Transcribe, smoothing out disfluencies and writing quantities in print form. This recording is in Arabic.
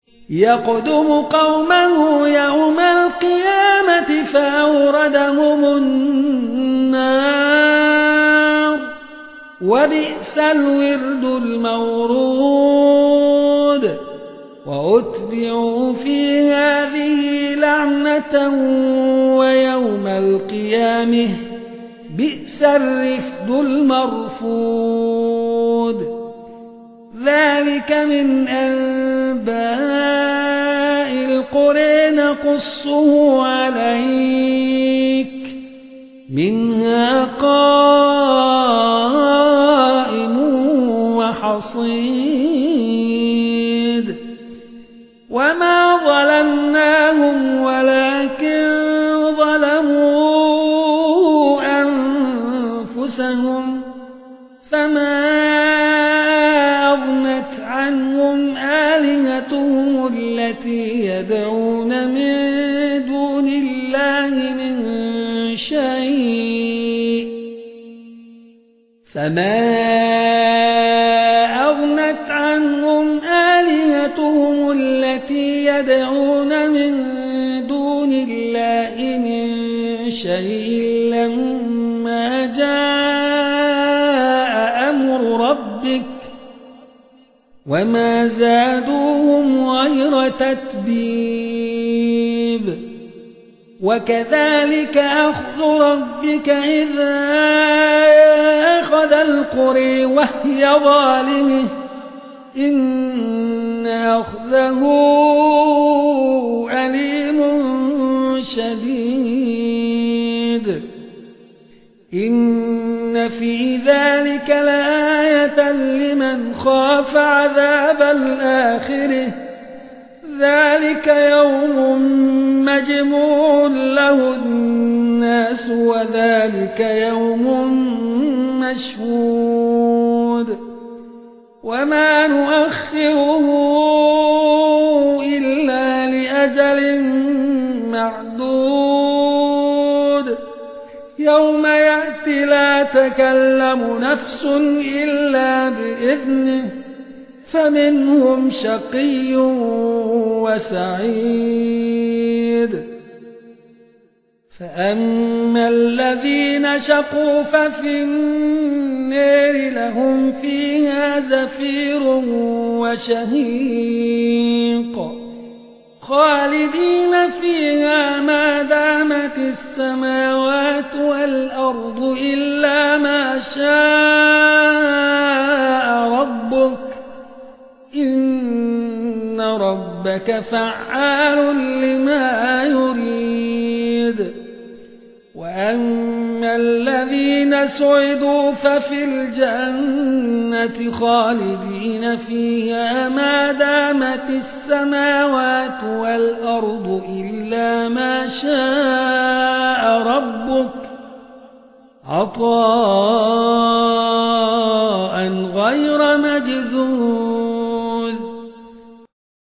يقدم قومه يوم القيامة فأوردهم النار وبئس الورد المورود وأتبعوا في هذه لعنة ويوم القيامة بئس الرفد المرفود ذلك من أنباء القرى نقصه عليك منها قائم وحصيد وما ظلمناهم ولكن ظلموا أنفسهم فما أغنت عنهم آلهتهم التي يدعون من دون الله من شيء فما أغنت عنهم آلهتهم التي يدعون من دون الله من شيء لما جاء أمر ربك وما زادوهم غير تتبيب وكذلك أخذ ربك إذا أخذ القرى وهي ظالمة إن أخذه أليم شديد إن في ذلك لآية لمن خاف عذاب الآخرة ذلك يوم مجموع له الناس وذلك يوم مشهود وما نؤخره إلا لأجل معدود يوم يأتي لا تكلم نفس إلا بإذنه فمنهم شقي وسعيد فأما الذين شقوا ففي النار لهم فيها زفير وشهيق خالدين فيها ما دامت السماوات والأرض إلا ما شاء ربك إن ربك فعال لما يريد وأما الذين سعدوا ففي الجنة خالدين فيها ما دامت السماوات والأرض إلا ما شاء ربك عطاء غير مجذور